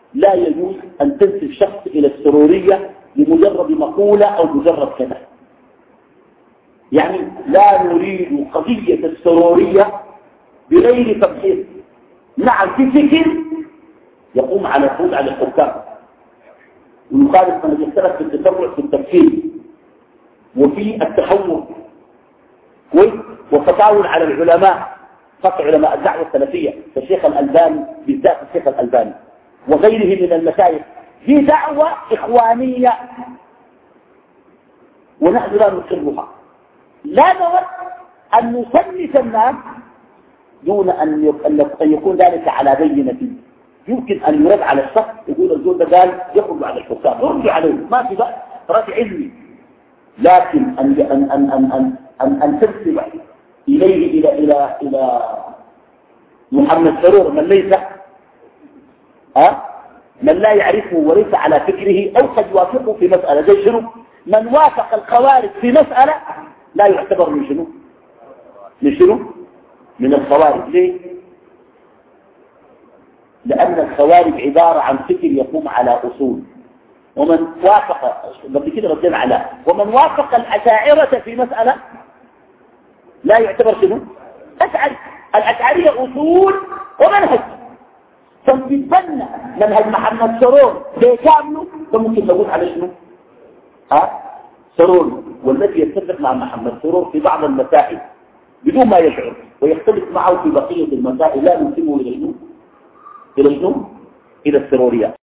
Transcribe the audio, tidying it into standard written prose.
لا يجوز أن تنسب شخص إلى السرورية لمجرد مقولة أو مجرد كذا. يعني لا نريد قضية السرورية بغير تبحيث. نعم في فكر يقوم على الخروج على الحكام ويخالف من يختلف في التسرع في التفكير وفي التحول وتطاول على العلماء، خاصة علماء الدعوة السلفية كالشيخ الألباني، بالذات الشيخ الألباني وغيره من المشايخ، في دعوة إخوانية ونحن لا نقرها. لا نود أن نصنف الناس دون أن يكون ذلك على بينة. يمكن أن يرد على الشخص يقول الزول ده قال يخرج على الحكام، يرد عليه ما في بقى رد علمي. لكن أن تنسب إليه إلى محمد سرور من لا يعرفه وليس على فكره أو قد يوافقه في مسألة زي شنو؟ من وافق الخوارج في مسألة لا يعتبر من شنو؟ من الخوارج. ليه؟ لأن الخوارج عبارة عن فكر يقوم على أصول. ومن وافق قبل كده ردنا على ومن وافق الأشاعرة في مسألة لا يعتبر شنو؟ أشعري. الأشعرية أصول ومنهج. فنتبنى منهج محمد سرور بكامله فممكن نقول على شنو؟ سرور، والذي يتفق مع محمد سرور في بعض المسائل بدون ما يشعر ويختلف معه في بقية المسائل لا ننسبه إلى شنو؟ إلى السرورية.